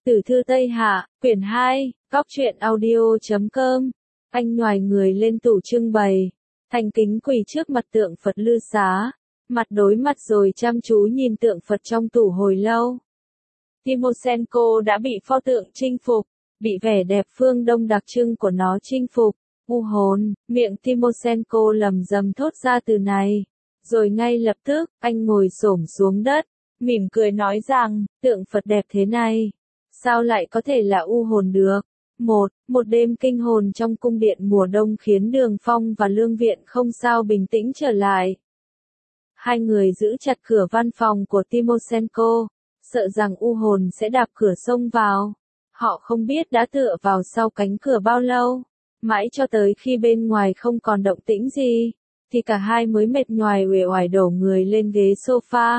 Tử thư Tây Hạ, quyển 2, Cóc truyện audio.com. Anh nhoài người lên tủ trưng bày, thành kính quỳ trước mặt tượng Phật Lư Xá, mặt đối mặt rồi chăm chú nhìn tượng Phật trong tủ hồi lâu. Timoshenko đã bị pho tượng chinh phục, bị vẻ đẹp phương Đông đặc trưng của nó chinh phục. U hồn, miệng Timoshenko lầm rầm thốt ra từ này. Rồi ngay lập tức, anh ngồi xổm xuống đất, mỉm cười nói rằng, tượng Phật đẹp thế này, sao lại có thể là u hồn được? Một đêm kinh hồn trong cung điện mùa đông khiến Đường Phong và Lương Viện không sao bình tĩnh trở lại. Hai người giữ chặt cửa văn phòng của Timoshenko, sợ rằng u hồn sẽ đạp cửa xông vào. Họ không biết đã tựa vào sau cánh cửa bao lâu, mãi cho tới khi bên ngoài không còn động tĩnh gì, thì cả hai mới mệt nhoài uể oải đổ người lên ghế sofa.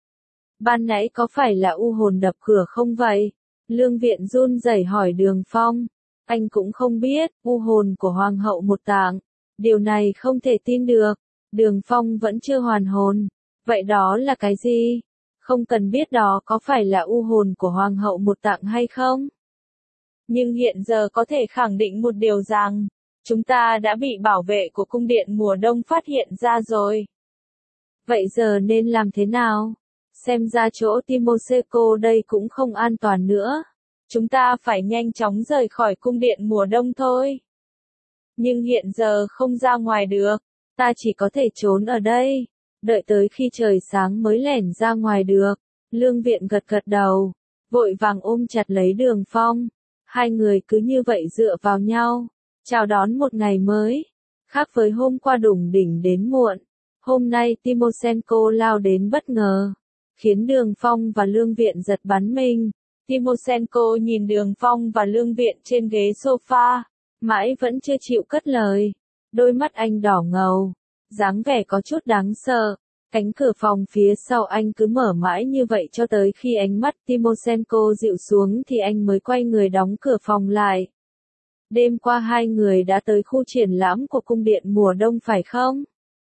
Ban nãy có phải là u hồn đập cửa không vậy? Lương Viện run rẩy hỏi Đường Phong. Anh cũng không biết, u hồn của Hoàng hậu Một Tạng. Điều này không thể tin được. Đường Phong vẫn chưa hoàn hồn. Vậy đó là cái gì? Không cần biết đó có phải là u hồn của Hoàng hậu Một Tạng hay không? Nhưng hiện giờ có thể khẳng định một điều rằng, chúng ta đã bị bảo vệ của cung điện mùa đông phát hiện ra rồi. Vậy giờ nên làm thế nào? Xem ra chỗ Timoshenko đây cũng không an toàn nữa. Chúng ta phải nhanh chóng rời khỏi cung điện mùa đông thôi. Nhưng hiện giờ không ra ngoài được, ta chỉ có thể trốn ở đây, đợi tới khi trời sáng mới lẻn ra ngoài được. Lương Viện gật gật đầu, vội vàng ôm chặt lấy Đường Phong. Hai người cứ như vậy dựa vào nhau, chào đón một ngày mới. Khác với hôm qua đủng đỉnh đến muộn, hôm nay Timoshenko lao đến bất ngờ, khiến Đường Phong và Lương Viện giật bắn mình. Timoshenko nhìn Đường Phong và Lương Viện trên ghế sofa, mãi vẫn chưa chịu cất lời. Đôi mắt anh đỏ ngầu, dáng vẻ có chút đáng sợ. Cánh cửa phòng phía sau anh cứ mở mãi như vậy cho tới khi ánh mắt Timoshenko dịu xuống thì anh mới quay người đóng cửa phòng lại. Đêm qua hai người đã tới khu triển lãm của cung điện mùa đông phải không?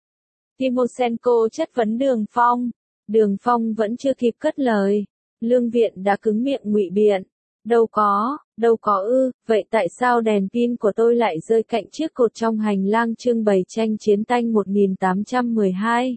Timoshenko chất vấn Đường Phong. Đường Phong vẫn chưa kịp cất lời. Lương Viện đã cứng miệng ngụy biện. Đâu có vậy tại sao đèn pin của tôi lại rơi cạnh chiếc cột trong hành lang trưng bày tranh chiến tranh 1812?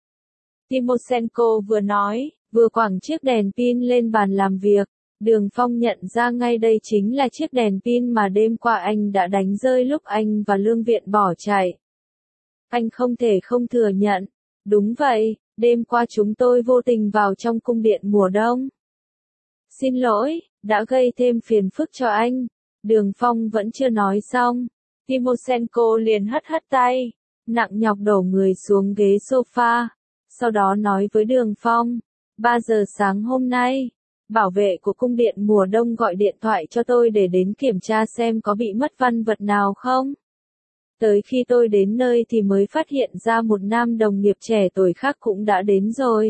Timoshenko vừa nói, vừa quẳng chiếc đèn pin lên bàn làm việc. Đường Phong nhận ra ngay đây chính là chiếc đèn pin mà đêm qua anh đã đánh rơi lúc anh và Lương Viện bỏ chạy. Anh không thể không thừa nhận. Đúng vậy, đêm qua chúng tôi vô tình vào trong cung điện mùa đông. Xin lỗi, đã gây thêm phiền phức cho anh. Đường Phong vẫn chưa nói xong. Timoshenko liền hất tay, nặng nhọc đổ người xuống ghế sofa. Sau đó nói với Đường Phong, 3 giờ sáng hôm nay, bảo vệ của cung điện mùa đông gọi điện thoại cho tôi để đến kiểm tra xem có bị mất văn vật nào không. Tới khi tôi đến nơi thì mới phát hiện ra một nam đồng nghiệp trẻ tuổi khác cũng đã đến rồi.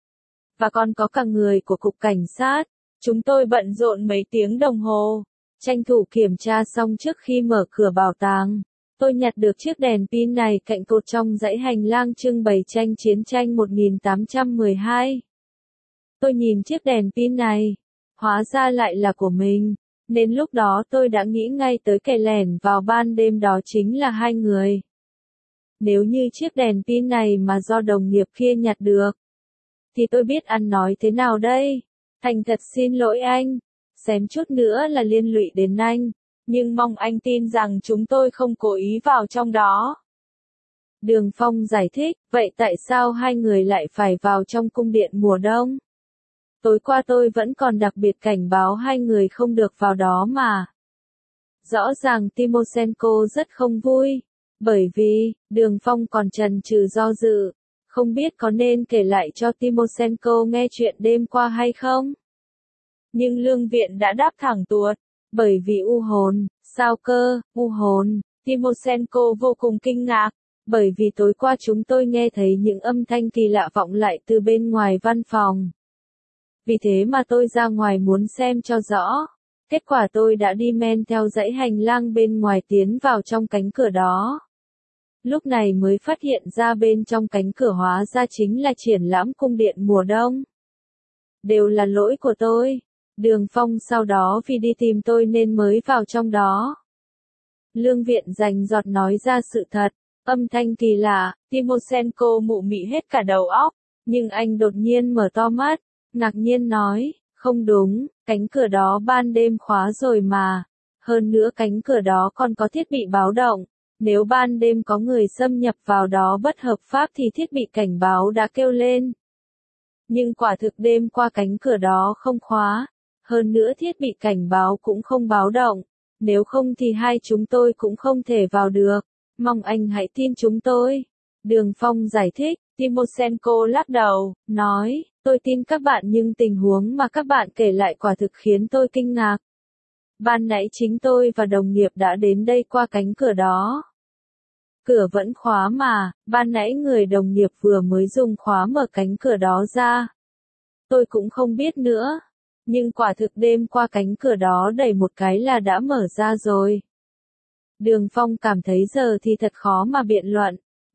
Và còn có cả người của cục cảnh sát. Chúng tôi bận rộn mấy tiếng đồng hồ, tranh thủ kiểm tra xong trước khi mở cửa bảo tàng. Tôi nhặt được chiếc đèn pin này cạnh cột trong dãy hành lang trưng bày tranh chiến tranh 1812. Tôi nhìn chiếc đèn pin này, hóa ra lại là của mình, nên lúc đó tôi đã nghĩ ngay tới kẻ lẻn vào ban đêm đó chính là hai người. Nếu như chiếc đèn pin này mà do đồng nghiệp kia nhặt được, thì tôi biết ăn nói thế nào đây? Thành thật xin lỗi anh, xém chút nữa là liên lụy đến anh. Nhưng mong anh tin rằng chúng tôi không cố ý vào trong đó. Đường Phong giải thích, vậy tại sao hai người lại phải vào trong cung điện mùa đông? Tối qua tôi vẫn còn đặc biệt cảnh báo hai người không được vào đó mà. Rõ ràng Timoshenko rất không vui, bởi vì, Đường Phong còn chần chừ do dự, không biết có nên kể lại cho Timoshenko nghe chuyện đêm qua hay không? Nhưng Lương Viện đã đáp thẳng tuột. Bởi vì u hồn, sao cơ, u hồn? Timoshenko vô cùng kinh ngạc, bởi vì tối qua chúng tôi nghe thấy những âm thanh kỳ lạ vọng lại từ bên ngoài văn phòng. Vì thế mà tôi ra ngoài muốn xem cho rõ. Kết quả tôi đã đi men theo dãy hành lang bên ngoài tiến vào trong cánh cửa đó. Lúc này mới phát hiện ra bên trong cánh cửa hóa ra chính là triển lãm cung điện mùa đông. Đều là lỗi của tôi. Đường Phong sau đó vì đi tìm tôi nên mới vào trong đó. Lương Viện rành rọt nói ra sự thật, âm thanh kỳ lạ, Timoshenko mụ mị hết cả đầu óc, nhưng anh đột nhiên mở to mắt, ngạc nhiên nói, không đúng, cánh cửa đó ban đêm khóa rồi mà, hơn nữa cánh cửa đó còn có thiết bị báo động, nếu ban đêm có người xâm nhập vào đó bất hợp pháp thì thiết bị cảnh báo đã kêu lên. Nhưng quả thực đêm qua cánh cửa đó không khóa, hơn nữa thiết bị cảnh báo cũng không báo động, nếu không thì hai chúng tôi cũng không thể vào được, mong anh hãy tin chúng tôi. Đường Phong giải thích, Timoshenko lắc đầu, nói, tôi tin các bạn nhưng tình huống mà các bạn kể lại quả thực khiến tôi kinh ngạc. Ban nãy chính tôi và đồng nghiệp đã đến đây qua cánh cửa đó. Cửa vẫn khóa mà, ban nãy người đồng nghiệp vừa mới dùng khóa mở cánh cửa đó ra. Tôi cũng không biết nữa, nhưng quả thực đêm qua cánh cửa đó đẩy một cái là đã mở ra rồi. Đường Phong cảm thấy giờ thì thật khó mà biện luận.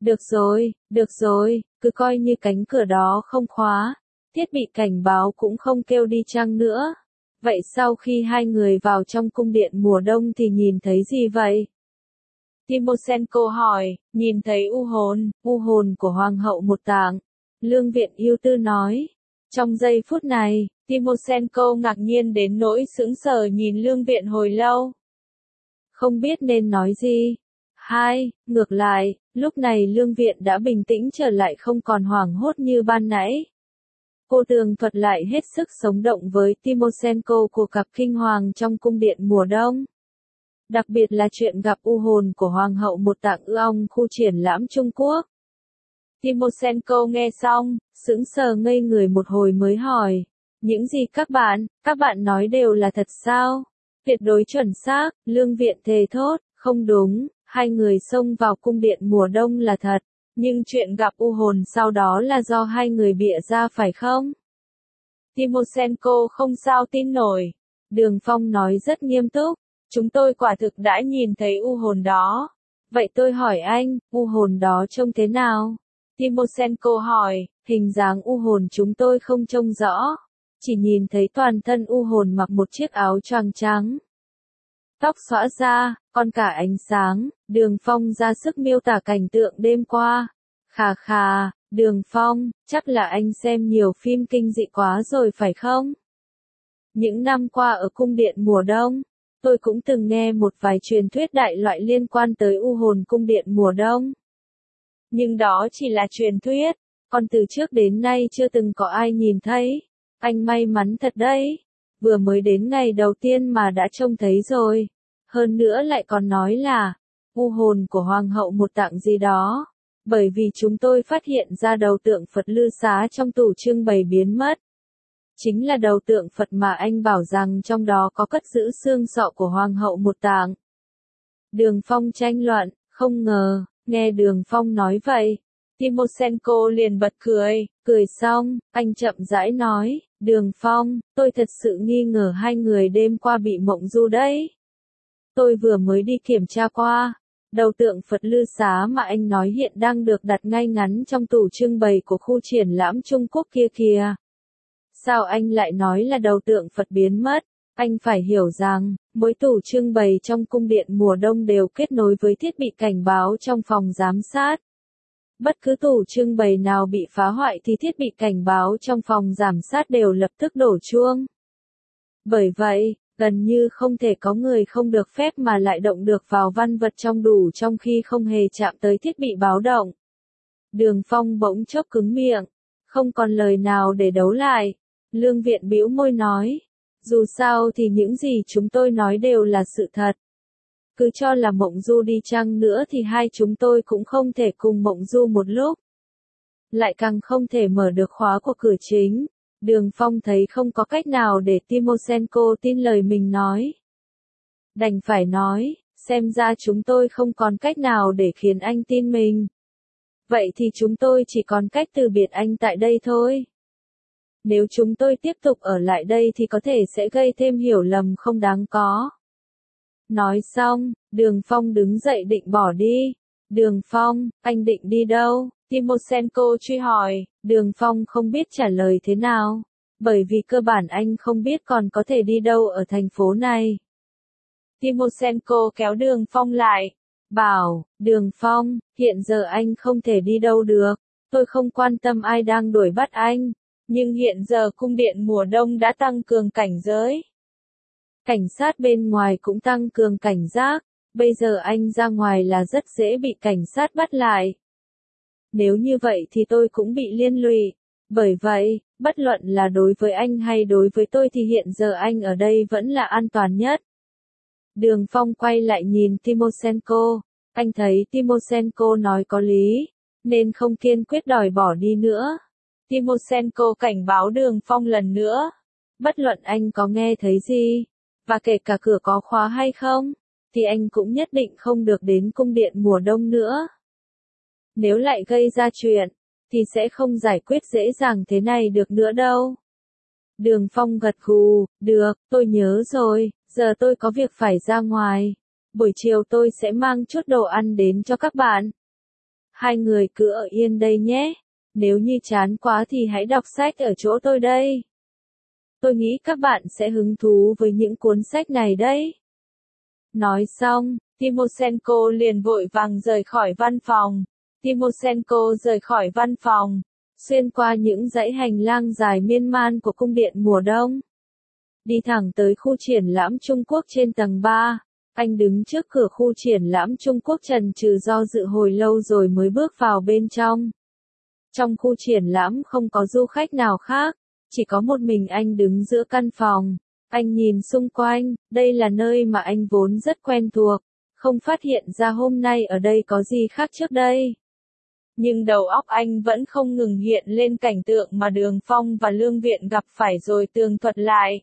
Được rồi, cứ coi như cánh cửa đó không khóa, thiết bị cảnh báo cũng không kêu đi chăng nữa. Vậy sau khi hai người vào trong cung điện mùa đông thì nhìn thấy gì vậy? Timoshenko hỏi, nhìn thấy u hồn của Hoàng hậu Một Tạng. Lương Viện ưu tư nói. Trong giây phút này, Timoshenko ngạc nhiên đến nỗi sững sờ nhìn Lương Viện hồi lâu. Không biết nên nói gì. Ngược lại, lúc này Lương Viện đã bình tĩnh trở lại không còn hoảng hốt như ban nãy. Cô tường thuật lại hết sức sống động với Timoshenko của cặp kinh hoàng trong cung điện mùa đông. Đặc biệt là chuyện gặp u hồn của Hoàng hậu Một Tạng Ong khu triển lãm Trung Quốc. Timoshenko nghe xong, sững sờ ngây người một hồi mới hỏi. Những gì các bạn nói đều là thật sao? Tuyệt đối chuẩn xác, Lương Viện thề thốt, không đúng, hai người xông vào cung điện mùa đông là thật, nhưng chuyện gặp u hồn sau đó là do hai người bịa ra phải không? Timoshenko không sao tin nổi. Đường Phong nói rất nghiêm túc, chúng tôi quả thực đã nhìn thấy u hồn đó. Vậy tôi hỏi anh, u hồn đó trông thế nào? Timoshenko hỏi, hình dáng u hồn chúng tôi không trông rõ. Chỉ nhìn thấy toàn thân u hồn mặc một chiếc áo choàng trắng. Tóc xõa ra, còn cả ánh sáng, Đường Phong ra sức miêu tả cảnh tượng đêm qua. Khà, Đường Phong, chắc là anh xem nhiều phim kinh dị quá rồi phải không? Những năm qua ở cung điện mùa đông, tôi cũng từng nghe một vài truyền thuyết đại loại liên quan tới u hồn cung điện mùa đông. Nhưng đó chỉ là truyền thuyết, còn từ trước đến nay chưa từng có ai nhìn thấy. Anh may mắn thật đấy, vừa mới đến ngày đầu tiên mà đã trông thấy rồi. Hơn nữa lại còn nói là, u hồn của Hoàng hậu Một Tạng gì đó. Bởi vì chúng tôi phát hiện ra đầu tượng Phật Lư Xá trong tủ trưng bày biến mất. Chính là đầu tượng Phật mà anh bảo rằng trong đó có cất giữ xương sọ của Hoàng hậu Một Tạng. Đường Phong tranh luận, không ngờ, nghe Đường Phong nói vậy. Timoshenko liền bật cười xong, anh chậm rãi nói, Đường Phong, tôi thật sự nghi ngờ hai người đêm qua bị mộng du đấy. Tôi vừa mới đi kiểm tra qua, đầu tượng Phật Lư Xá mà anh nói hiện đang được đặt ngay ngắn trong tủ trưng bày của khu triển lãm Trung Quốc kia kìa. Sao anh lại nói là đầu tượng Phật biến mất? Anh phải hiểu rằng, mỗi tủ trưng bày trong cung điện mùa đông đều kết nối với thiết bị cảnh báo trong phòng giám sát. Bất cứ tủ trưng bày nào bị phá hoại thì thiết bị cảnh báo trong phòng giám sát đều lập tức đổ chuông. Bởi vậy, gần như không thể có người không được phép mà lại động được vào văn vật trong đủ trong khi không hề chạm tới thiết bị báo động. Đường Phong bỗng chốc cứng miệng, không còn lời nào để đấu lại. Lương Viện bĩu môi nói, dù sao thì những gì chúng tôi nói đều là sự thật. Cứ cho là mộng du đi chăng nữa thì hai chúng tôi cũng không thể cùng mộng du một lúc. Lại càng không thể mở được khóa của cửa chính. Đường Phong thấy không có cách nào để Timoshenko tin lời mình nói. Đành phải nói, xem ra chúng tôi không còn cách nào để khiến anh tin mình. Vậy thì chúng tôi chỉ còn cách từ biệt anh tại đây thôi. Nếu chúng tôi tiếp tục ở lại đây thì có thể sẽ gây thêm hiểu lầm không đáng có. Nói xong, Đường Phong đứng dậy định bỏ đi. Đường Phong, anh định đi đâu? Timoshenko truy hỏi. Đường Phong không biết trả lời thế nào. bởi vì cơ bản anh không biết còn có thể đi đâu ở thành phố này. Timoshenko kéo Đường Phong lại, bảo, Đường Phong, hiện giờ anh không thể đi đâu được, tôi không quan tâm ai đang đuổi bắt anh. Nhưng hiện giờ cung điện mùa đông đã tăng cường cảnh giới. Cảnh sát bên ngoài cũng tăng cường cảnh giác, bây giờ anh ra ngoài là rất dễ bị cảnh sát bắt lại. Nếu như vậy thì tôi cũng bị liên lụy. Bởi vậy, bất luận là đối với anh hay đối với tôi thì hiện giờ anh ở đây vẫn là an toàn nhất. Đường Phong quay lại nhìn Timoshenko, anh thấy Timoshenko nói có lý, nên không kiên quyết đòi bỏ đi nữa. Timoshenko cảnh báo Đường Phong lần nữa. Bất luận anh có nghe thấy gì, và kể cả cửa có khóa hay không, thì anh cũng nhất định không được đến cung điện mùa đông nữa. Nếu lại gây ra chuyện, thì sẽ không giải quyết dễ dàng thế này được nữa đâu. Đường Phong gật gù, được, tôi nhớ rồi, giờ tôi có việc phải ra ngoài. Buổi chiều tôi sẽ mang chút đồ ăn đến cho các bạn. Hai người cứ ở yên đây nhé. Nếu như chán quá thì hãy đọc sách ở chỗ tôi đây. Tôi nghĩ các bạn sẽ hứng thú với những cuốn sách này đấy. Nói xong, Timoshenko liền vội vàng rời khỏi văn phòng. Timoshenko rời khỏi văn phòng, xuyên qua những dãy hành lang dài miên man của cung điện mùa đông. Đi thẳng tới khu triển lãm Trung Quốc trên tầng 3. Anh đứng trước cửa khu triển lãm Trung Quốc chần chừ do dự hồi lâu rồi mới bước vào bên trong. Trong khu triển lãm không có du khách nào khác, chỉ có một mình anh đứng giữa căn phòng. Anh nhìn xung quanh, đây là nơi mà anh vốn rất quen thuộc, không phát hiện ra hôm nay ở đây có gì khác trước đây. Nhưng đầu óc anh vẫn không ngừng hiện lên cảnh tượng mà Đường Phong và Lương Viện gặp phải rồi tường thuật lại.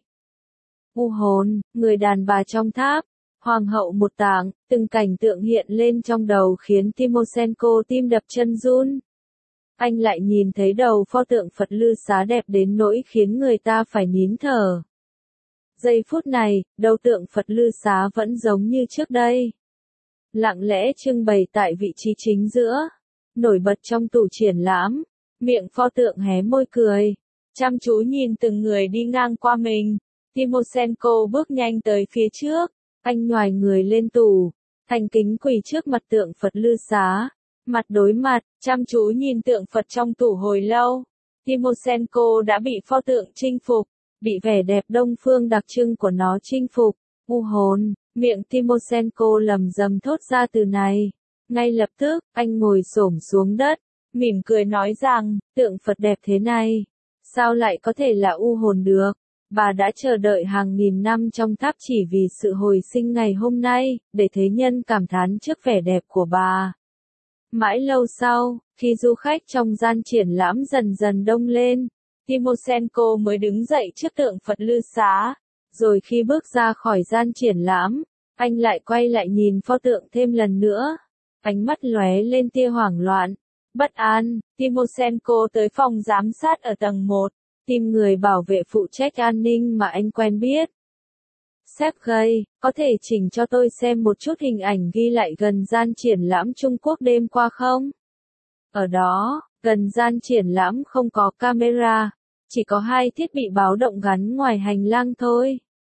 U hồn, người đàn bà trong tháp, hoàng hậu một tảng, từng cảnh tượng hiện lên trong đầu khiến Timoshenko tim đập chân run. Anh lại nhìn thấy đầu pho tượng Phật Lư Xá đẹp đến nỗi khiến người ta phải nín thở. Giây phút này, đầu tượng Phật Lư Xá vẫn giống như trước đây. Lặng lẽ trưng bày tại vị trí chính giữa, nổi bật trong tủ triển lãm, miệng pho tượng hé môi cười, chăm chú nhìn từng người đi ngang qua mình. Timoshenko bước nhanh tới phía trước, anh nhoài người lên tủ, thành kính quỳ trước mặt tượng Phật Lư Xá, mặt đối mặt, chăm chú nhìn tượng Phật trong tủ hồi lâu. Timoshenko đã bị pho tượng chinh phục, bị vẻ đẹp đông phương đặc trưng của nó chinh phục. U hồn, miệng Timoshenko lầm rầm thốt ra từ này. Ngay lập tức, anh ngồi xổm xuống đất, mỉm cười nói rằng, tượng Phật đẹp thế này, sao lại có thể là u hồn được? Bà đã chờ đợi hàng nghìn năm trong tháp chỉ vì sự hồi sinh ngày hôm nay, để thế nhân cảm thán trước vẻ đẹp của bà. Mãi lâu sau, khi du khách trong gian triển lãm dần dần đông lên, Timoshenko mới đứng dậy trước tượng Phật Lư Xá. Rồi khi bước ra khỏi gian triển lãm, anh lại quay lại nhìn pho tượng thêm lần nữa. Ánh mắt lóe lên tia hoảng loạn, bất an. Timoshenko tới phòng giám sát ở tầng 1, tìm người bảo vệ phụ trách an ninh mà anh quen biết. Sergei, có thể chỉnh cho tôi xem một chút hình ảnh ghi lại gần gian triển lãm Trung Quốc đêm qua không? Ở đó, gần gian triển lãm không có camera, chỉ có 2 thiết bị báo động gắn ngoài hành lang thôi.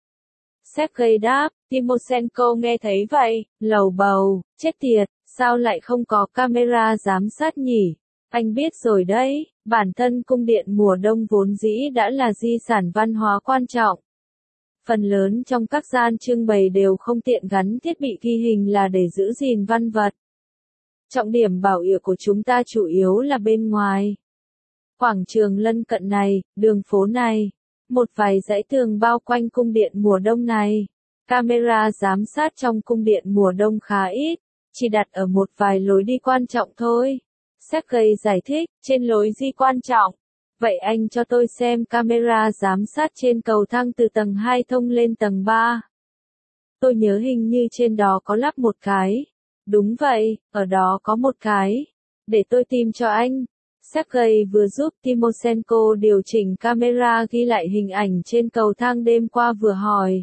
Sergei đáp. Timoshenko nghe thấy vậy, lầu bầu, chết tiệt, sao lại không có camera giám sát nhỉ? Anh biết rồi đấy, bản thân cung điện mùa đông vốn dĩ đã là di sản văn hóa quan trọng. Phần lớn trong các gian trưng bày đều không tiện gắn thiết bị ghi hình là để giữ gìn văn vật. Trọng điểm bảo vệ của chúng ta chủ yếu là bên ngoài. Quảng trường lân cận này, đường phố này, một vài dãy tường bao quanh cung điện mùa đông này. Camera giám sát trong cung điện mùa đông khá ít, chỉ đặt ở một vài lối đi quan trọng thôi. Sergei giải thích, trên lối đi quan trọng. Vậy anh cho tôi xem camera giám sát trên cầu thang từ tầng 2 thông lên tầng 3. Tôi nhớ hình như trên đó có lắp một cái. Đúng vậy, ở đó có một cái. Để tôi tìm cho anh. Sergei vừa giúp Timoshenko điều chỉnh camera ghi lại hình ảnh trên cầu thang đêm qua vừa hỏi.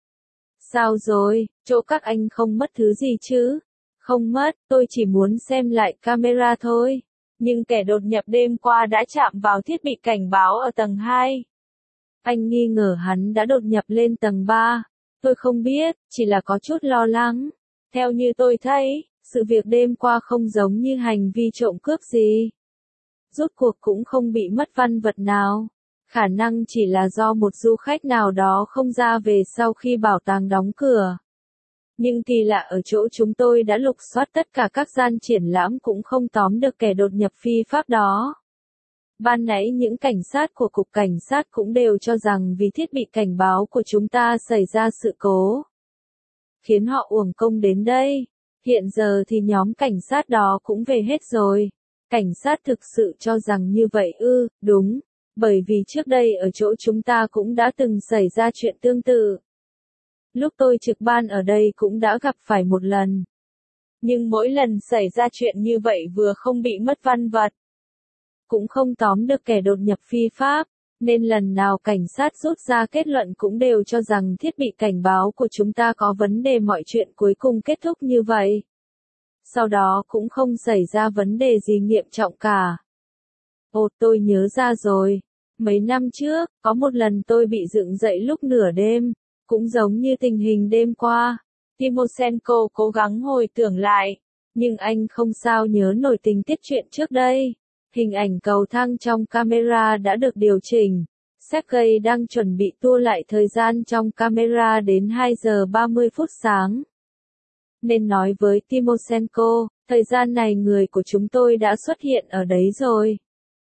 Sao rồi, chỗ các anh không mất thứ gì chứ? Không mất, tôi chỉ muốn xem lại camera thôi. Nhưng kẻ đột nhập đêm qua đã chạm vào thiết bị cảnh báo ở tầng 2. Anh nghi ngờ hắn đã đột nhập lên tầng 3. Tôi không biết, chỉ là có chút lo lắng. Theo như tôi thấy, sự việc đêm qua không giống như hành vi trộm cướp gì. Rốt cuộc cũng không bị mất văn vật nào. Khả năng chỉ là do một du khách nào đó không ra về sau khi bảo tàng đóng cửa. Nhưng kỳ lạ ở chỗ chúng tôi đã lục soát tất cả các gian triển lãm cũng không tóm được kẻ đột nhập phi pháp đó. Ban nãy những cảnh sát của cục cảnh sát cũng đều cho rằng vì thiết bị cảnh báo của chúng ta xảy ra sự cố, khiến họ uổng công đến đây. Hiện giờ thì nhóm cảnh sát đó cũng về hết rồi. Cảnh sát thực sự cho rằng như vậy ư? Đúng, bởi vì trước đây ở chỗ chúng ta cũng đã từng xảy ra chuyện tương tự. Lúc tôi trực ban ở đây cũng đã gặp phải một lần. Nhưng mỗi lần xảy ra chuyện như vậy vừa không bị mất văn vật, cũng không tóm được kẻ đột nhập phi pháp, nên lần nào cảnh sát rút ra kết luận cũng đều cho rằng thiết bị cảnh báo của chúng ta có vấn đề, mọi chuyện cuối cùng kết thúc như vậy. Sau đó cũng không xảy ra vấn đề gì nghiêm trọng cả. Ồ, tôi nhớ ra rồi. Mấy năm trước, có một lần tôi bị dựng dậy lúc nửa đêm, cũng giống như tình hình đêm qua. Timoshenko cố gắng hồi tưởng lại, nhưng anh không sao nhớ nổi tình tiết chuyện trước đây. Hình ảnh cầu thang trong camera đã được điều chỉnh. Sergei đang chuẩn bị tua lại thời gian trong camera đến 2 giờ 30 phút sáng. Nên nói với Timoshenko, thời gian này người của chúng tôi đã xuất hiện ở đấy rồi.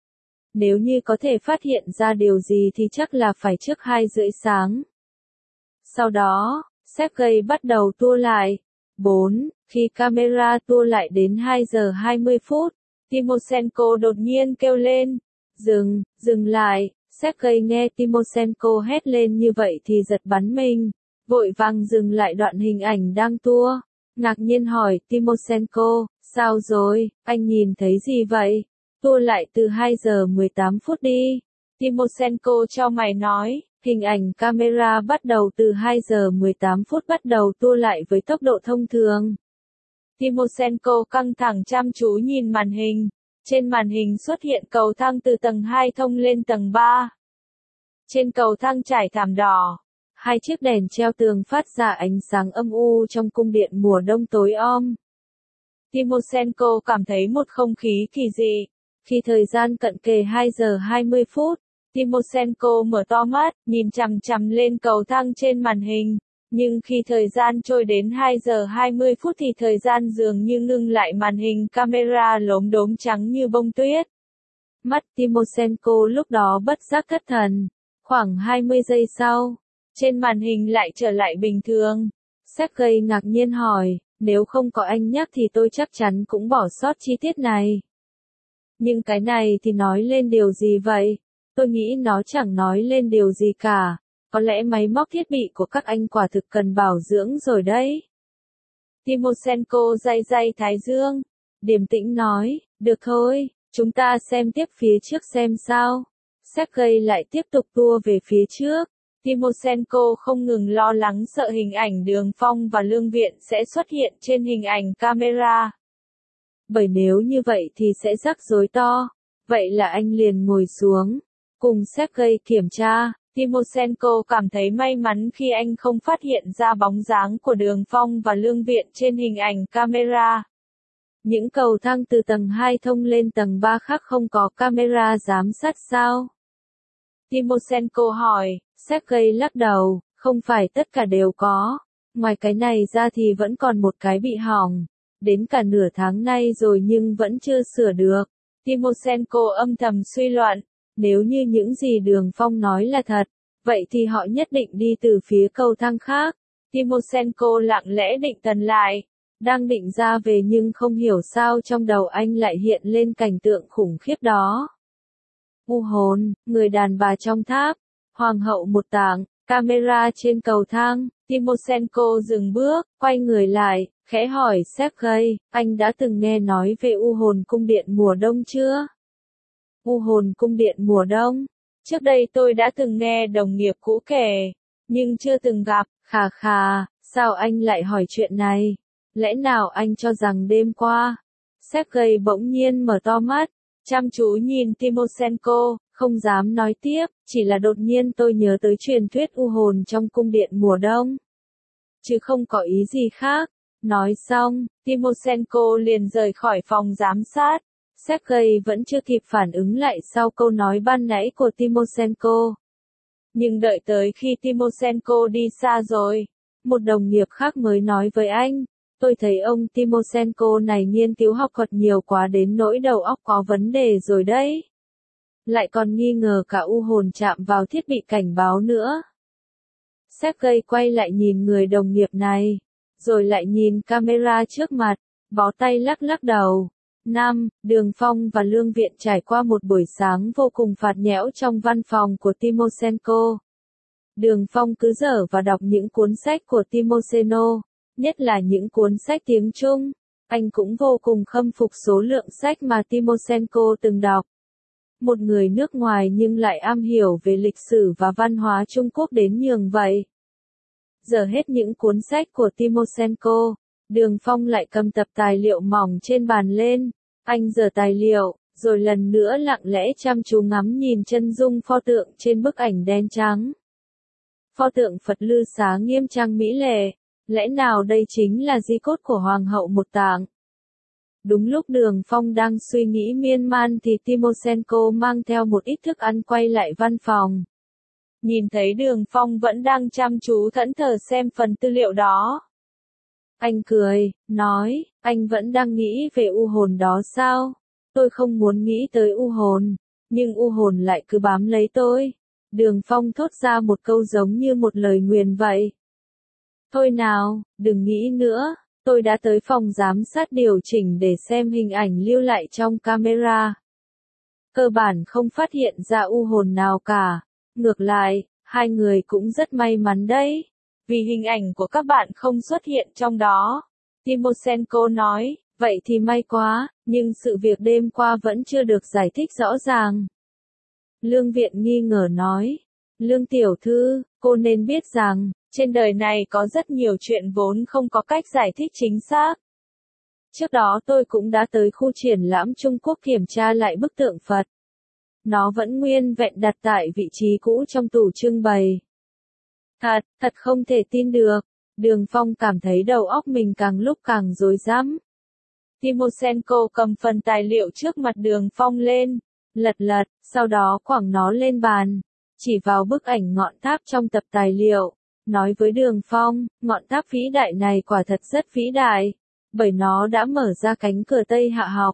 Nếu như có thể phát hiện ra điều gì thì chắc là phải trước 2:30 sáng. Sau đó, Sergei bắt đầu tua lại. 4. Khi camera tua lại đến 2 giờ 20 phút, Timoshenko đột nhiên kêu lên. Dừng lại. Sergei nghe Timoshenko hét lên như vậy thì giật bắn mình, vội vàng dừng lại đoạn hình ảnh đang tua. Ngạc nhiên hỏi Timoshenko, sao rồi, anh nhìn thấy gì vậy? Tua lại từ 2 giờ 18 phút đi. Timoshenko chau mày nói, hình ảnh camera bắt đầu từ 2 giờ 18 phút bắt đầu tua lại với tốc độ thông thường. Timoshenko căng thẳng chăm chú nhìn màn hình. Trên màn hình xuất hiện cầu thang từ tầng 2 thông lên tầng 3. Trên cầu thang trải thảm đỏ. 2 chiếc đèn treo tường phát ra ánh sáng âm u trong cung điện mùa đông tối om. Timoshenko cảm thấy một không khí kỳ dị. Khi thời gian cận kề 2 giờ 20 phút, Timoshenko mở to mắt, nhìn chằm chằm lên cầu thang trên màn hình. Nhưng khi thời gian trôi đến 2 giờ 20 phút thì thời gian dường như ngưng lại, màn hình camera lốm đốm trắng như bông tuyết. Mắt Timoshenko lúc đó bất giác thất thần. Khoảng 20 giây sau, trên màn hình lại trở lại bình thường. Sergei ngạc nhiên hỏi, nếu không có anh nhắc thì tôi chắc chắn cũng bỏ sót chi tiết này. Nhưng cái này thì nói lên điều gì vậy? Tôi nghĩ nó chẳng nói lên điều gì cả. Có lẽ máy móc thiết bị của các anh quả thực cần bảo dưỡng rồi đấy. Timoshenko day thái dương. Điềm tĩnh nói, được thôi, chúng ta xem tiếp phía trước xem sao. Sergei lại tiếp tục tua về phía trước. Timoshenko không ngừng lo lắng sợ hình ảnh Đường Phong và Lương Viện sẽ xuất hiện trên hình ảnh camera. Bởi nếu như vậy thì sẽ rắc rối to. Vậy là anh liền ngồi xuống, cùng Sergei kiểm tra. Timoshenko cảm thấy may mắn khi anh không phát hiện ra bóng dáng của Đường Phong và Lương Viện trên hình ảnh camera. Những cầu thang từ tầng 2 thông lên tầng 3 khác không có camera giám sát sao? Timoshenko hỏi. Sergei lắc đầu, không phải tất cả đều có. Ngoài cái này ra thì vẫn còn một cái bị hỏng. Đến cả nửa tháng nay rồi nhưng vẫn chưa sửa được. Timoshenko âm thầm suy luận. Nếu như những gì Đường Phong nói là thật, vậy thì họ nhất định đi từ phía cầu thang khác. Timoshenko lặng lẽ định thần lại. Đang định ra về nhưng không hiểu sao trong đầu anh lại hiện lên cảnh tượng khủng khiếp đó. U hồn, người đàn bà trong tháp, hoàng hậu một tảng, camera trên cầu thang. Timoshenko dừng bước, quay người lại, khẽ hỏi Sergei, anh đã từng nghe nói về U hồn cung điện mùa đông chưa? U hồn cung điện mùa đông? Trước đây tôi đã từng nghe đồng nghiệp cũ kể, nhưng chưa từng gặp. Khà, sao anh lại hỏi chuyện này? Lẽ nào anh cho rằng đêm qua? Sergei bỗng nhiên mở to mắt, chăm chú nhìn Timoshenko, Không dám nói tiếp, chỉ là đột nhiên tôi nhớ tới truyền thuyết u hồn trong cung điện mùa đông. Chứ không có ý gì khác. Nói xong, Timoshenko liền rời khỏi phòng giám sát. Sergei vẫn chưa kịp phản ứng lại sau câu nói ban nãy của Timoshenko. Nhưng đợi tới khi Timoshenko đi xa rồi, một đồng nghiệp khác mới nói với anh, tôi thấy ông Timoshenko này nghiên cứu học thuật nhiều quá đến nỗi đầu óc có vấn đề rồi đấy. Lại còn nghi ngờ cả u hồn chạm vào thiết bị cảnh báo nữa. Sergei quay lại nhìn người đồng nghiệp này, rồi lại nhìn camera trước mặt, bó tay lắc lắc đầu. Đường Phong và Lương Viện trải qua một buổi sáng vô cùng phạt nhẽo trong văn phòng của Timoshenko. Đường Phong cứ dở và đọc những cuốn sách của Timoshenko, nhất là những cuốn sách tiếng Trung. Anh cũng vô cùng khâm phục số lượng sách mà Timoshenko từng đọc. Một người nước ngoài nhưng lại am hiểu về lịch sử và văn hóa Trung Quốc đến nhường vậy. Giờ hết những cuốn sách của Timoshenko, Đường Phong lại cầm tập tài liệu mỏng trên bàn lên. Anh giở tài liệu, rồi lần nữa lặng lẽ chăm chú ngắm nhìn chân dung pho tượng trên bức ảnh đen trắng. Pho tượng Phật Lư Xá nghiêm trang mỹ lệ, lẽ nào đây chính là di cốt của Hoàng hậu Một Tạng? Đúng lúc Đường Phong đang suy nghĩ miên man thì Timoshenko mang theo một ít thức ăn quay lại văn phòng. Nhìn thấy Đường Phong vẫn đang chăm chú thẫn thờ xem phần tư liệu đó. Anh cười, nói, anh vẫn đang nghĩ về u hồn đó sao? Tôi không muốn nghĩ tới u hồn, nhưng u hồn lại cứ bám lấy tôi. Đường Phong thốt ra một câu giống như một lời nguyền vậy. Thôi nào, đừng nghĩ nữa, tôi đã tới phòng giám sát điều chỉnh để xem hình ảnh lưu lại trong camera. Cơ bản không phát hiện ra u hồn nào cả. Ngược lại, hai người cũng rất may mắn đấy. Vì hình ảnh của các bạn không xuất hiện trong đó. Timoshenko nói, vậy thì may quá, nhưng sự việc đêm qua vẫn chưa được giải thích rõ ràng. Lương Viện nghi ngờ nói, Lương tiểu thư, cô nên biết rằng, trên đời này có rất nhiều chuyện vốn không có cách giải thích chính xác. Trước đó tôi cũng đã tới khu triển lãm Trung Quốc kiểm tra lại bức tượng Phật. Nó vẫn nguyên vẹn đặt tại vị trí cũ trong tủ trưng bày. Thật không thể tin được. Đường Phong cảm thấy đầu óc mình càng lúc càng rối rắm. Timoshenko cầm phần tài liệu trước mặt Đường Phong lên, lật, sau đó quẳng nó lên bàn, chỉ vào bức ảnh ngọn tháp trong tập tài liệu, nói với Đường Phong, ngọn tháp vĩ đại này quả thật rất vĩ đại, bởi nó đã mở ra cánh cửa Tây Hạ học.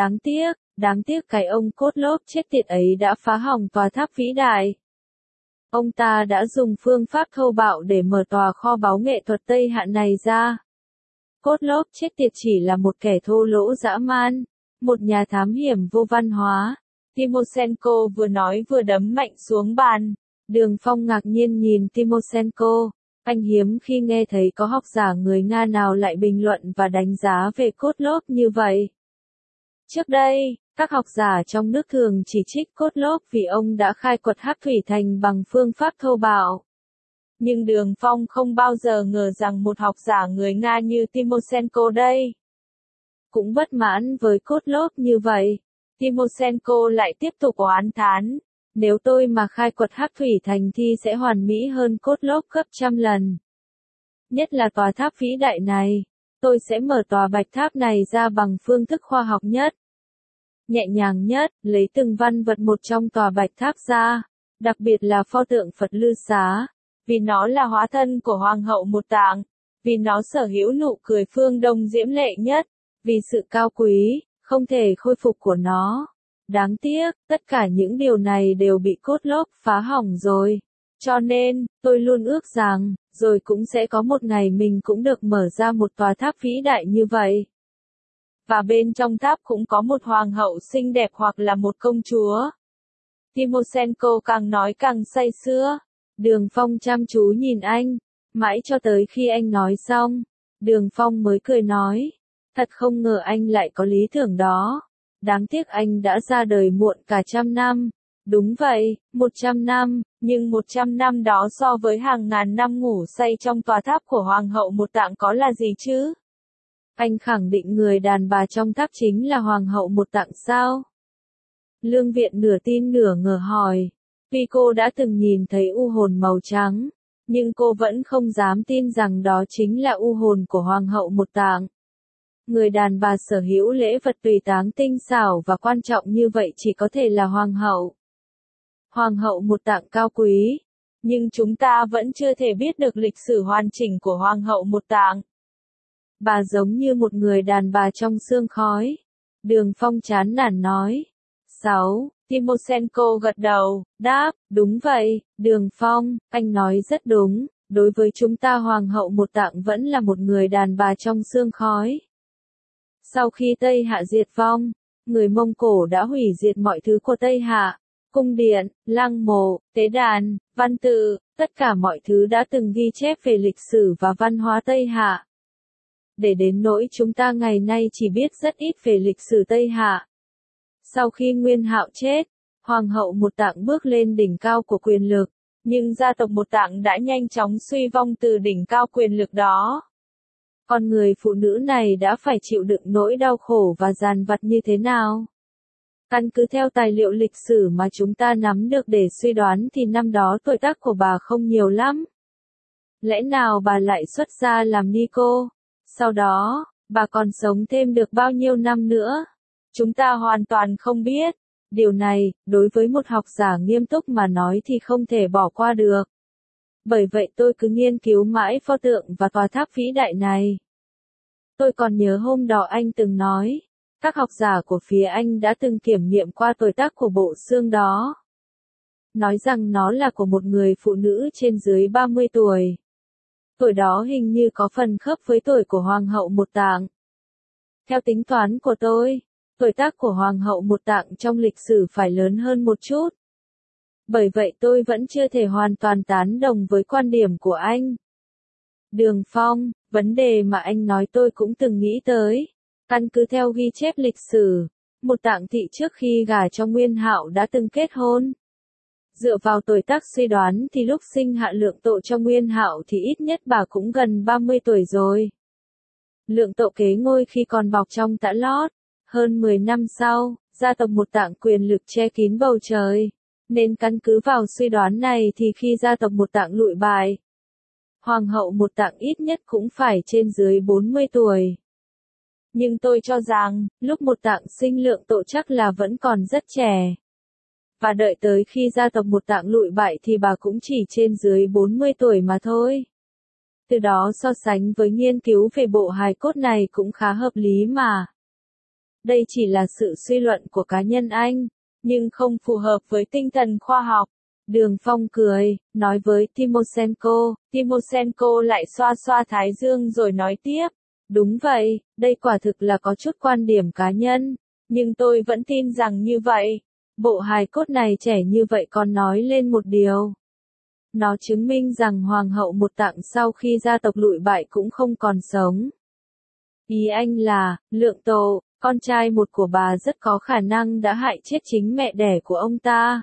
Đáng tiếc cái ông cốt lốp chết tiệt ấy đã phá hỏng tòa tháp vĩ đại. Ông ta đã dùng phương pháp thô bạo để mở tòa kho báu nghệ thuật Tây Hạ này ra. Cốt lốp chết tiệt chỉ là một kẻ thô lỗ dã man, một nhà thám hiểm vô văn hóa. Timoshenko vừa nói vừa đấm mạnh xuống bàn. Đường Phong ngạc nhiên nhìn Timoshenko. Anh hiếm khi nghe thấy có học giả người Nga nào lại bình luận và đánh giá về cốt lốp như vậy. Trước đây, các học giả trong nước thường chỉ trích cốt lốp vì ông đã khai quật Hắc Thủy Thành bằng phương pháp thô bạo. Nhưng Đường Phong không bao giờ ngờ rằng một học giả người Nga như Timoshenko đây cũng bất mãn với cốt lốp như vậy. Timoshenko lại tiếp tục oán thán. Nếu tôi mà khai quật Hắc Thủy Thành thì sẽ hoàn mỹ hơn cốt lốp gấp trăm lần. Nhất là tòa tháp vĩ đại này. Tôi sẽ mở tòa bạch tháp này ra bằng phương thức khoa học nhất, nhẹ nhàng nhất, lấy từng văn vật một trong tòa bạch tháp ra, đặc biệt là pho tượng Phật Lư Xá, vì nó là hóa thân của Hoàng hậu Một Tạng, vì nó sở hữu nụ cười phương Đông diễm lệ nhất, vì sự cao quý, không thể khôi phục của nó. Đáng tiếc, tất cả những điều này đều bị cốt lốp phá hỏng rồi. Cho nên, tôi luôn ước rằng, rồi cũng sẽ có một ngày mình cũng được mở ra một tòa tháp vĩ đại như vậy. Và bên trong tháp cũng có một hoàng hậu xinh đẹp hoặc là một công chúa. Timoshenko càng nói càng say sưa. Đường Phong chăm chú nhìn anh, mãi cho tới khi anh nói xong, Đường Phong mới cười nói, thật không ngờ anh lại có lý tưởng đó. Đáng tiếc anh đã ra đời muộn cả 100 năm. Đúng vậy, 100 năm, nhưng 100 năm đó so với hàng ngàn năm ngủ say trong tòa tháp của Hoàng hậu Một Tạng có là gì chứ? Anh khẳng định người đàn bà trong tháp chính là Hoàng hậu Một Tạng sao? Lương Viện nửa tin nửa ngờ hỏi. Tuy cô đã từng nhìn thấy u hồn màu trắng, nhưng cô vẫn không dám tin rằng đó chính là u hồn của Hoàng hậu Một Tạng. Người đàn bà sở hữu lễ vật tùy táng tinh xảo và quan trọng như vậy chỉ có thể là Hoàng hậu. Hoàng hậu Một Tạng cao quý. Nhưng chúng ta vẫn chưa thể biết được lịch sử hoàn chỉnh của Hoàng hậu Một Tạng. Bà giống như một người đàn bà trong sương khói. Đường Phong chán nản nói. 6. Timoshenko gật đầu, đáp, đúng vậy, Đường Phong, anh nói rất đúng, đối với chúng ta Hoàng hậu Một Tạng vẫn là một người đàn bà trong sương khói. Sau khi Tây Hạ diệt vong, người Mông Cổ đã hủy diệt mọi thứ của Tây Hạ, cung điện, lăng mộ, tế đàn, văn tự, tất cả mọi thứ đã từng ghi chép về lịch sử và văn hóa Tây Hạ. Để đến nỗi chúng ta ngày nay chỉ biết rất ít về lịch sử Tây Hạ. Sau khi Nguyên Hạo chết, Hoàng hậu Một Tạng bước lên đỉnh cao của quyền lực, nhưng gia tộc Một Tạng đã nhanh chóng suy vong từ đỉnh cao quyền lực đó. Con người phụ nữ này đã phải chịu đựng nỗi đau khổ và dằn vặt như thế nào? Căn cứ theo tài liệu lịch sử mà chúng ta nắm được để suy đoán thì năm đó tuổi tác của bà không nhiều lắm. Lẽ nào bà lại xuất gia làm ni cô? Sau đó, bà còn sống thêm được bao nhiêu năm nữa? Chúng ta hoàn toàn không biết. Điều này, đối với một học giả nghiêm túc mà nói thì không thể bỏ qua được. Bởi vậy tôi cứ nghiên cứu mãi pho tượng và tòa tháp vĩ đại này. Tôi còn nhớ hôm đó anh từng nói, các học giả của phía anh đã từng kiểm nghiệm qua tuổi tác của bộ xương đó. Nói rằng nó là của một người phụ nữ trên dưới 30 tuổi. Tuổi đó hình như có phần khớp với tuổi của Hoàng hậu Một Tạng. Theo tính toán của tôi, tuổi tác của Hoàng hậu Một Tạng trong lịch sử phải lớn hơn một chút. Bởi vậy tôi vẫn chưa thể hoàn toàn tán đồng với quan điểm của anh. Đường Phong, vấn đề mà anh nói tôi cũng từng nghĩ tới. Căn cứ theo ghi chép lịch sử, Một Tạng thị trước khi gả cho Nguyên Hạo đã từng kết hôn. Dựa vào tuổi tác suy đoán thì lúc sinh Hạ Lượng Tộ cho Nguyên Hạo thì ít nhất bà cũng gần 30 tuổi rồi. Lượng Tộ kế ngôi khi còn bọc trong tã lót. Hơn 10 năm sau, gia tộc Một Tạng quyền lực che kín bầu trời. Nên căn cứ vào suy đoán này thì khi gia tộc Một Tạng lụi bại, Hoàng hậu Một Tạng ít nhất cũng phải trên dưới 40 tuổi. Nhưng tôi cho rằng, lúc Một Tạng sinh Lượng Tộ chắc là vẫn còn rất trẻ. Và đợi tới khi gia tộc Một Tạng lụi bại thì bà cũng chỉ trên dưới 40 tuổi mà thôi. Từ đó so sánh với nghiên cứu về bộ hài cốt này cũng khá hợp lý mà. Đây chỉ là sự suy luận của cá nhân anh, nhưng không phù hợp với tinh thần khoa học. Đường Phong cười, nói với Timoshenko. Timoshenko lại xoa xoa thái dương rồi nói tiếp. Đúng vậy, đây quả thực là có chút quan điểm cá nhân, nhưng tôi vẫn tin rằng như vậy. Bộ hài cốt này trẻ như vậy còn nói lên một điều. Nó chứng minh rằng Hoàng hậu Một Tạng sau khi gia tộc lụi bại cũng không còn sống. Ý anh là, Lượng Tộ, con trai một của bà rất có khả năng đã hại chết chính mẹ đẻ của ông ta.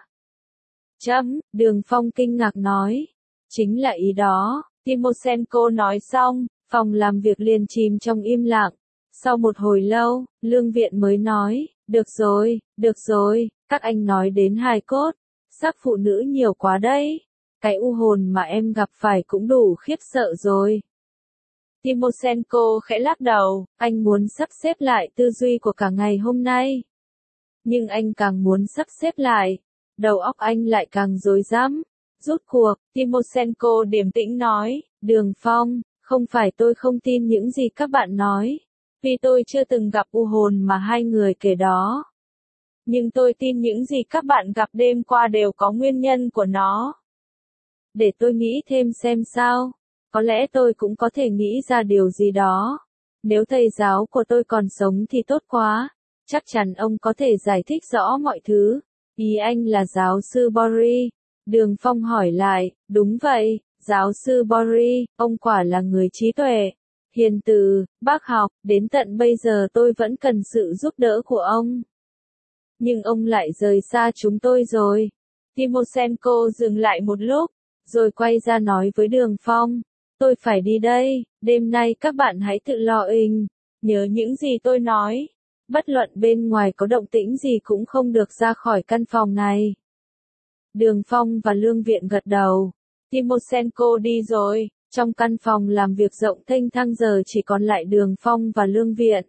Đường Phong kinh ngạc nói. Chính là ý đó, Timoshenko nói xong, phòng làm việc liền chìm trong im lặng. Sau một hồi lâu, Lương Viện mới nói, được rồi, các anh nói đến hài cốt, xác phụ nữ nhiều quá đấy. Cái u hồn mà em gặp phải cũng đủ khiếp sợ rồi. Timoshenko khẽ lắc đầu, anh muốn sắp xếp lại tư duy của cả ngày hôm nay. Nhưng anh càng muốn sắp xếp lại, đầu óc anh lại càng rối rắm. Rút cuộc, Timoshenko điềm tĩnh nói, Đường Phong, không phải tôi không tin những gì các bạn nói. Vì tôi chưa từng gặp u hồn mà hai người kể đó. Nhưng tôi tin những gì các bạn gặp đêm qua đều có nguyên nhân của nó. Để tôi nghĩ thêm xem sao. Có lẽ tôi cũng có thể nghĩ ra điều gì đó. Nếu thầy giáo của tôi còn sống thì tốt quá. Chắc chắn ông có thể giải thích rõ mọi thứ. Ý anh là giáo sư Bori. Đường Phong hỏi lại, đúng vậy, giáo sư Bori, ông quả là người trí tuệ, hiền từ, bác học, đến tận bây giờ tôi vẫn cần sự giúp đỡ của ông. Nhưng ông lại rời xa chúng tôi rồi. Timoshenko dừng lại một lúc, rồi quay ra nói với Đường Phong, tôi phải đi đây, đêm nay các bạn hãy tự lo ình, nhớ những gì tôi nói. Bất luận bên ngoài có động tĩnh gì cũng không được ra khỏi căn phòng này. Đường Phong và Lương Viện gật đầu. Timoshenko đi rồi. Trong căn phòng làm việc rộng thênh thang giờ chỉ còn lại Đường Phong và Lương Viện.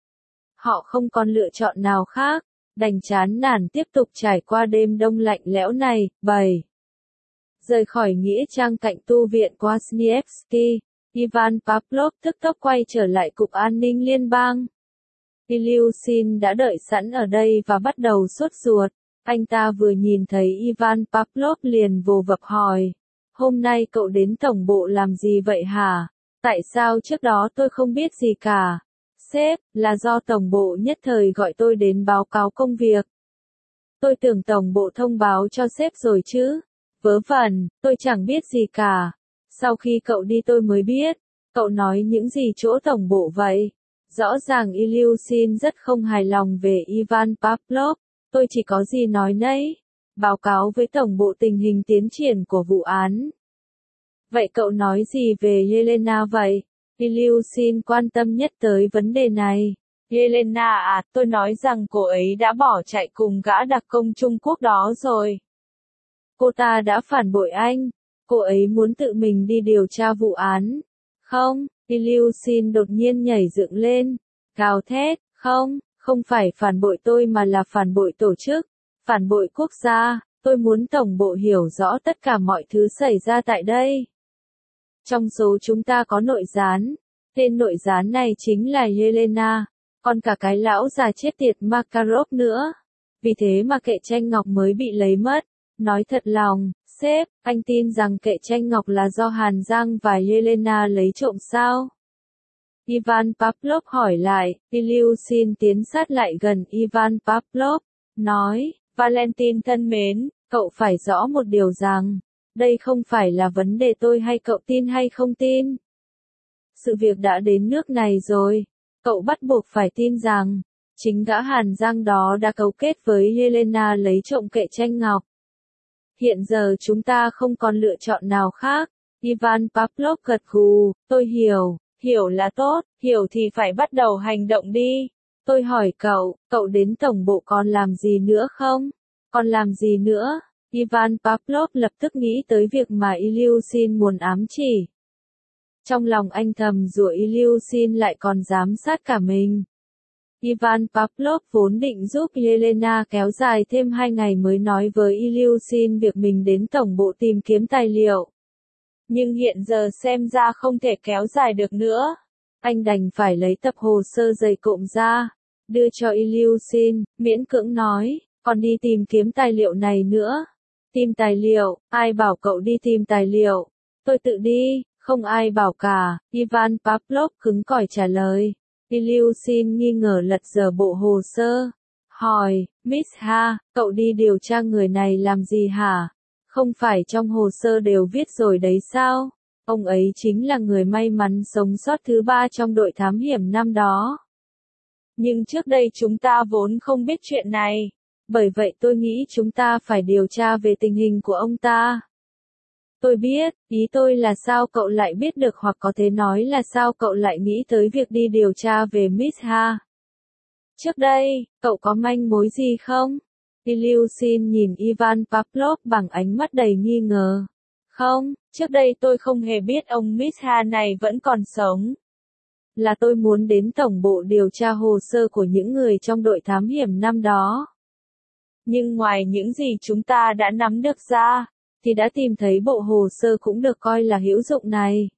Họ không còn lựa chọn nào khác, đành chán nản tiếp tục trải qua đêm đông lạnh lẽo này. 7. Rời khỏi nghĩa trang cạnh tu viện Kwasniewski, Ivan Pavlov tức tốc quay trở lại Cục An ninh Liên bang. Ilyushin đã đợi sẵn ở đây và bắt đầu sốt ruột. Anh ta vừa nhìn thấy Ivan Pavlov liền vồ vập hỏi. Hôm nay cậu đến tổng bộ làm gì vậy hả? Tại sao trước đó tôi không biết gì cả? Sếp, là do tổng bộ nhất thời gọi tôi đến báo cáo công việc. Tôi tưởng tổng bộ thông báo cho sếp rồi chứ. Vớ vẩn, tôi chẳng biết gì cả. Sau khi cậu đi tôi mới biết. Cậu nói những gì chỗ tổng bộ vậy? Rõ ràng Ilyushin rất không hài lòng về Ivan Pavlov. Tôi chỉ có gì nói nấy. Báo cáo với tổng bộ tình hình tiến triển của vụ án. Vậy cậu nói gì về Yelena vậy? Ilyushin quan tâm nhất tới vấn đề này. Yelena à, tôi nói rằng cô ấy đã bỏ chạy cùng gã đặc công Trung Quốc đó rồi. Cô ta đã phản bội anh. Cô ấy muốn tự mình đi điều tra vụ án. Không, Ilyushin đột nhiên nhảy dựng lên. Gào thét, không phải phản bội tôi mà là phản bội tổ chức. Phản bội quốc gia, tôi muốn tổng bộ hiểu rõ tất cả mọi thứ xảy ra tại đây. Trong số chúng ta có nội gián. Tên nội gián này chính là Yelena. Còn cả cái lão già chết tiệt Makarov nữa. Vì thế mà kệ tranh ngọc mới bị lấy mất. Nói thật lòng, sếp, anh tin rằng kệ tranh ngọc là do Hàn Giang và Yelena lấy trộm sao? Ivan Pavlov hỏi lại. Ilyushin tiến sát lại gần Ivan Pavlov. Nói, Valentine thân mến, cậu phải rõ một điều rằng, đây không phải là vấn đề tôi hay cậu tin hay không tin. Sự việc đã đến nước này rồi, cậu bắt buộc phải tin rằng, chính gã Hàn Giang đó đã cấu kết với Yelena lấy trộm kệ tranh ngọc. Hiện giờ chúng ta không còn lựa chọn nào khác. Ivan Pavlov gật gù, tôi hiểu là tốt, hiểu thì phải bắt đầu hành động đi. Tôi hỏi cậu đến tổng bộ còn làm gì nữa không? Còn làm gì nữa? Ivan Pavlov lập tức nghĩ tới việc mà Ilyushin muốn ám chỉ. Trong lòng anh thầm rủa Ilyushin lại còn giám sát cả mình. Ivan Pavlov vốn định giúp Yelena kéo dài thêm 2 ngày mới nói với Ilyushin việc mình đến tổng bộ tìm kiếm tài liệu. Nhưng hiện giờ xem ra không thể kéo dài được nữa. Anh đành phải lấy tập hồ sơ dày cộm ra, đưa cho Ilyushin, miễn cưỡng nói, còn đi tìm kiếm tài liệu này nữa. Tìm tài liệu, ai bảo cậu đi tìm tài liệu? Tôi tự đi, không ai bảo cả, Ivan Pavlov cứng cỏi trả lời. Ilyushin nghi ngờ lật dở bộ hồ sơ. Hỏi, Miss Ha, cậu đi điều tra người này làm gì hả? Không phải trong hồ sơ đều viết rồi đấy sao? Ông ấy chính là người may mắn sống sót thứ 3 trong đội thám hiểm năm đó. Nhưng trước đây chúng ta vốn không biết chuyện này. Bởi vậy tôi nghĩ chúng ta phải điều tra về tình hình của ông ta. Tôi biết, ý tôi là sao cậu lại biết được hoặc có thể nói là sao cậu lại nghĩ tới việc đi điều tra về Miss Ha. Trước đây, cậu có manh mối gì không? Ilyushin nhìn Ivan Pavlov bằng ánh mắt đầy nghi ngờ. Không, trước đây tôi không hề biết ông Miss Ha này vẫn còn sống. Là tôi muốn đến tổng bộ điều tra hồ sơ của những người trong đội thám hiểm năm đó. Nhưng ngoài những gì chúng ta đã nắm được ra, thì đã tìm thấy bộ hồ sơ cũng được coi là hữu dụng này.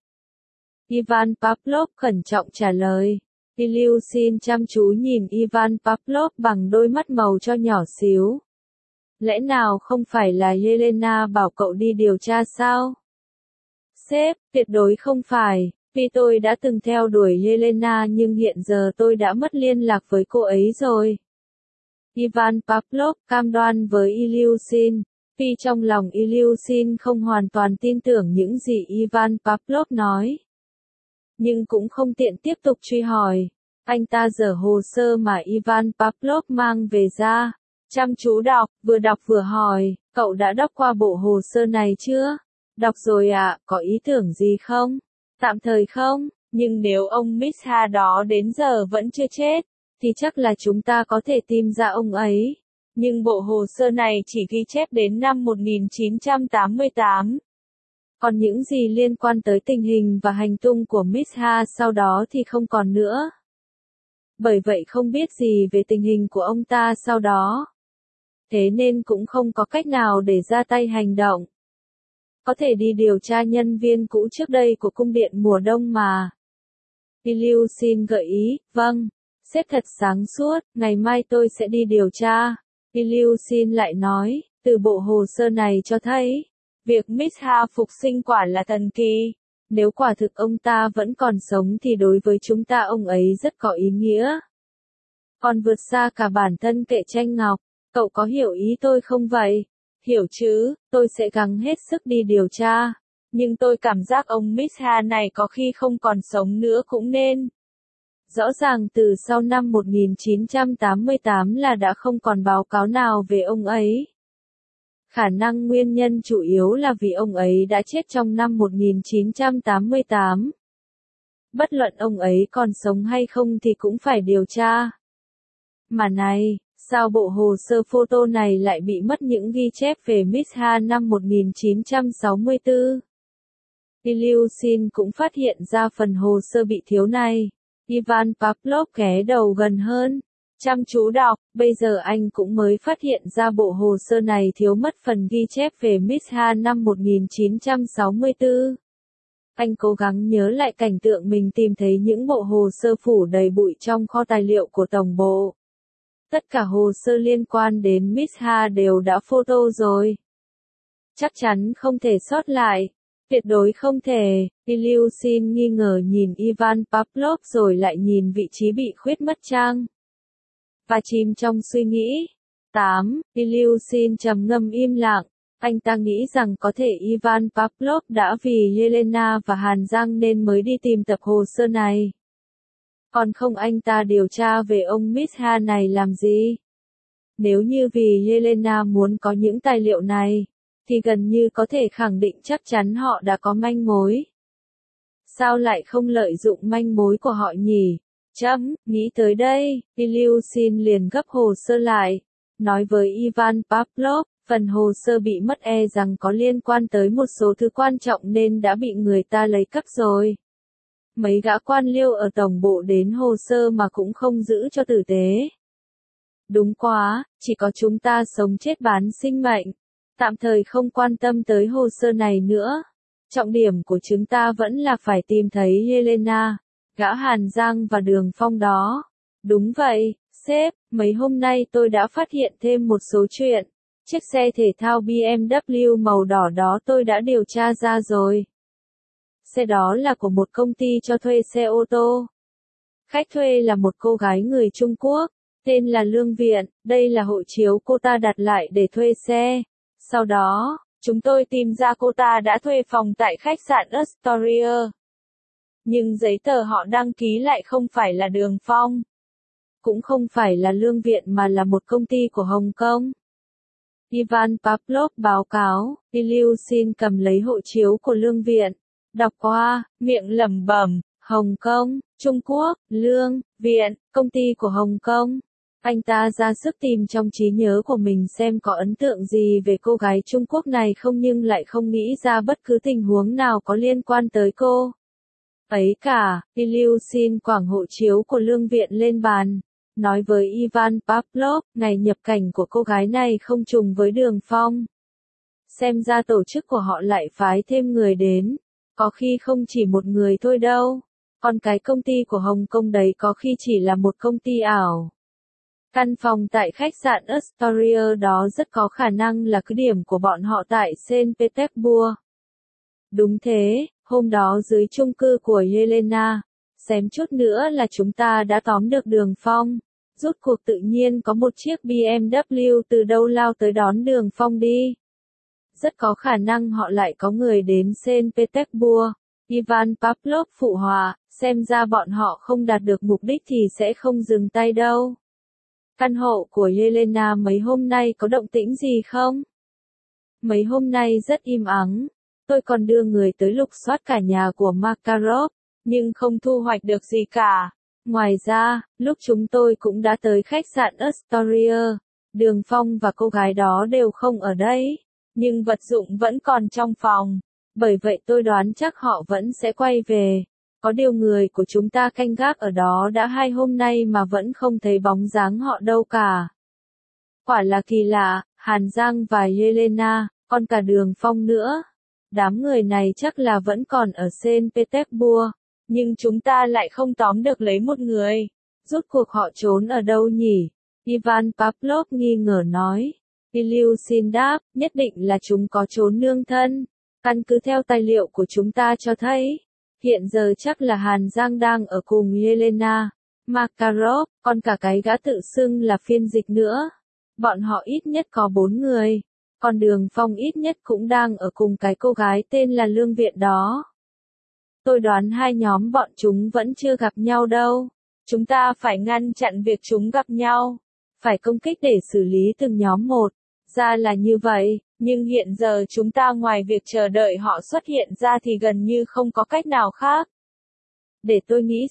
Ivan Pavlov cẩn trọng trả lời. Ilyushin chăm chú nhìn Ivan Pavlov bằng đôi mắt màu cho nhỏ xíu. Lẽ nào không phải là Yelena bảo cậu đi điều tra sao? Sếp, tuyệt đối không phải. Vì tôi đã từng theo đuổi Yelena nhưng hiện giờ tôi đã mất liên lạc với cô ấy rồi. Ivan Pavlov cam đoan với Ilyushin. Vì trong lòng Ilyushin không hoàn toàn tin tưởng những gì Ivan Pavlov nói. Nhưng cũng không tiện tiếp tục truy hỏi. Anh ta dở hồ sơ mà Ivan Pavlov mang về ra. Chăm chú đọc vừa hỏi, cậu đã đọc qua bộ hồ sơ này chưa? Đọc rồi ạ, có ý tưởng gì không? Tạm thời không, nhưng nếu ông Miss Ha đó đến giờ vẫn chưa chết, thì chắc là chúng ta có thể tìm ra ông ấy. Nhưng bộ hồ sơ này chỉ ghi chép đến năm 1988. Còn những gì liên quan tới tình hình và hành tung của Miss Ha sau đó thì không còn nữa. Bởi vậy không biết gì về tình hình của ông ta sau đó. Thế nên cũng không có cách nào để ra tay hành động. Có thể đi điều tra nhân viên cũ trước đây của cung điện mùa đông mà. Ilyushin gợi ý, vâng, sếp thật sáng suốt, ngày mai tôi sẽ đi điều tra. Ilyushin lại nói, từ bộ hồ sơ này cho thấy, việc Miss Ha phục sinh quả là thần kỳ. Nếu quả thực ông ta vẫn còn sống thì đối với chúng ta ông ấy rất có ý nghĩa. Còn vượt xa cả bản thân kệ tranh ngọc, cậu có hiểu ý tôi không vậy? Hiểu chứ, tôi sẽ gắng hết sức đi điều tra. Nhưng tôi cảm giác ông Miss Ha này có khi không còn sống nữa cũng nên. Rõ ràng từ sau năm 1988 là đã không còn báo cáo nào về ông ấy. Khả năng nguyên nhân chủ yếu là vì ông ấy đã chết trong năm 1988. Bất luận ông ấy còn sống hay không thì cũng phải điều tra. Mà này, sao bộ hồ sơ photo này lại bị mất những ghi chép về Miss Ha năm 1964? Ilyushin cũng phát hiện ra phần hồ sơ bị thiếu này. Ivan Pavlov ghé đầu gần hơn, chăm chú đọc, bây giờ anh cũng mới phát hiện ra bộ hồ sơ này thiếu mất phần ghi chép về Miss Ha năm 1964. Anh cố gắng nhớ lại cảnh tượng mình tìm thấy những bộ hồ sơ phủ đầy bụi trong kho tài liệu của tổng bộ. Tất cả hồ sơ liên quan đến Miss Ha đều đã photo rồi. Chắc chắn không thể sót lại. Tuyệt đối không thể. Ilyushin nghi ngờ nhìn Ivan Pavlov rồi lại nhìn vị trí bị khuyết mất trang. Và chìm trong suy nghĩ. 8. Ilyushin trầm ngâm im lặng. Anh ta nghĩ rằng có thể Ivan Pavlov đã vì Yelena và Hàn Giang nên mới đi tìm tập hồ sơ này. Còn không anh ta điều tra về ông Miss Ha này làm gì? Nếu như vì Yelena muốn có những tài liệu này, thì gần như có thể khẳng định chắc chắn họ đã có manh mối. Sao lại không lợi dụng manh mối của họ nhỉ? Nghĩ tới đây, Ilyushin liền gấp hồ sơ lại, nói với Ivan Pavlov, phần hồ sơ bị mất rằng có liên quan tới một số thứ quan trọng nên đã bị người ta lấy cắp rồi. Mấy gã quan liêu ở tổng bộ đến hồ sơ mà cũng không giữ cho tử tế. Đúng quá, chỉ có chúng ta sống chết bán sinh mệnh. Tạm thời không quan tâm tới hồ sơ này nữa. Trọng điểm của chúng ta vẫn là phải tìm thấy Yelena, gã Hàn Giang và Đường Phong đó. Đúng vậy, sếp, mấy hôm nay tôi đã phát hiện thêm một số chuyện. Chiếc xe thể thao BMW màu đỏ đó tôi đã điều tra ra rồi. Xe đó là của một công ty cho thuê xe ô tô. Khách thuê là một cô gái người Trung Quốc, tên là Lương Viện, đây là hộ chiếu cô ta đặt lại để thuê xe. Sau đó, chúng tôi tìm ra cô ta đã thuê phòng tại khách sạn Astoria. Nhưng giấy tờ họ đăng ký lại không phải là Đường Phong. Cũng không phải là Lương Viện mà là một công ty của Hồng Kông. Ivan Pavlov báo cáo, Ilyushin cầm lấy hộ chiếu của Lương Viện. Đọc qua, miệng lẩm bẩm, Hồng Kông, Trung Quốc, Lương Viện, công ty của Hồng Kông. Anh ta ra sức tìm trong trí nhớ của mình xem có ấn tượng gì về cô gái Trung Quốc này không nhưng lại không nghĩ ra bất cứ tình huống nào có liên quan tới cô. Ấy cả, Ilyushin quẳng hộ chiếu của Lương Viện lên bàn, nói với Ivan Pavlov, ngày nhập cảnh của cô gái này không trùng với Đường Phong. Xem ra tổ chức của họ lại phái thêm người đến, có khi không chỉ một người thôi đâu, còn cái công ty của Hồng Kông đấy có khi chỉ là một công ty ảo. Căn phòng tại khách sạn Astoria đó rất có khả năng là cứ điểm của bọn họ tại Saint Petersburg. Đúng thế, hôm đó dưới chung cư của Yelena, xém chút nữa là chúng ta đã tóm được Đường Phong. Rút cuộc tự nhiên có một chiếc BMW từ đâu lao tới đón Đường Phong đi. Rất có khả năng họ lại có người đến Saint Petersburg. Ivan Pavlov phụ họa, xem ra bọn họ không đạt được mục đích thì sẽ không dừng tay đâu. Căn hộ của Yelena mấy hôm nay có động tĩnh gì không? Mấy hôm nay rất im ắng. Tôi còn đưa người tới lục soát cả nhà của Makarov, nhưng không thu hoạch được gì cả. Ngoài ra, lúc chúng tôi cũng đã tới khách sạn Astoria, Đường Phong và cô gái đó đều không ở đây, nhưng vật dụng vẫn còn trong phòng. Bởi vậy tôi đoán chắc họ vẫn sẽ quay về. Có điều người của chúng ta canh gác ở đó đã 2 hôm nay mà vẫn không thấy bóng dáng họ đâu cả. Quả là kỳ lạ, Hàn Giang và Yelena, còn cả Đường Phong nữa. Đám người này chắc là vẫn còn ở Saint Petersburg, nhưng chúng ta lại không tóm được lấy một người. Rốt cuộc họ trốn ở đâu nhỉ? Ivan Pavlov nghi ngờ nói. Ilyushin đáp, nhất định là chúng có trốn nương thân. Căn cứ theo tài liệu của chúng ta cho thấy, hiện giờ chắc là Hàn Giang đang ở cùng Yelena, Makarov, còn cả cái gã tự xưng là phiên dịch nữa. Bọn họ ít nhất có 4 người, còn Đường Phong ít nhất cũng đang ở cùng cái cô gái tên là Lương Viện đó. Tôi đoán hai nhóm bọn chúng vẫn chưa gặp nhau đâu. Chúng ta phải ngăn chặn việc chúng gặp nhau. Phải công kích để xử lý từng nhóm một. Ra là như vậy, nhưng hiện giờ chúng ta ngoài việc chờ đợi họ xuất hiện ra thì gần như không có cách nào khác. Để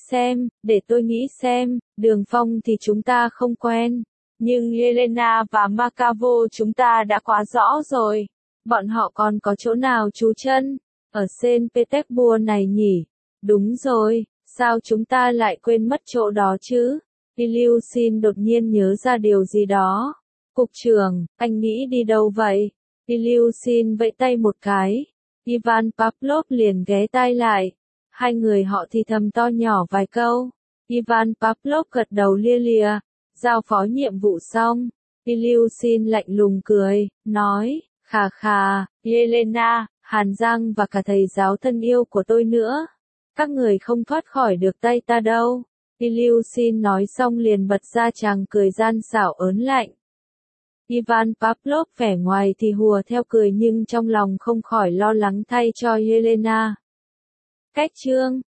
tôi nghĩ xem, Đường Phong thì chúng ta không quen. Nhưng Yelena và Makavo chúng ta đã quá rõ rồi. Bọn họ còn có chỗ nào trú chân? Ở Saint Petersburg này nhỉ? Đúng rồi, sao chúng ta lại quên mất chỗ đó chứ? Ilyushin đột nhiên nhớ ra điều gì đó. Cục trưởng, anh nghĩ đi đâu vậy? Ilyushin vẫy tay một cái. Ivan Pavlov liền ghé tai lại. Hai người họ thì thầm to nhỏ vài câu. Ivan Pavlov gật đầu lia lịa. Giao phó nhiệm vụ xong. Ilyushin lạnh lùng cười, nói, khà khà, Yelena, Hàn Giang và cả thầy giáo thân yêu của tôi nữa. Các người không thoát khỏi được tay ta đâu. Ilyushin nói xong liền bật ra chàng cười gian xảo ớn lạnh. Ivan Pavlov vẻ ngoài thì hùa theo cười nhưng trong lòng không khỏi lo lắng thay cho Yelena. Cách chương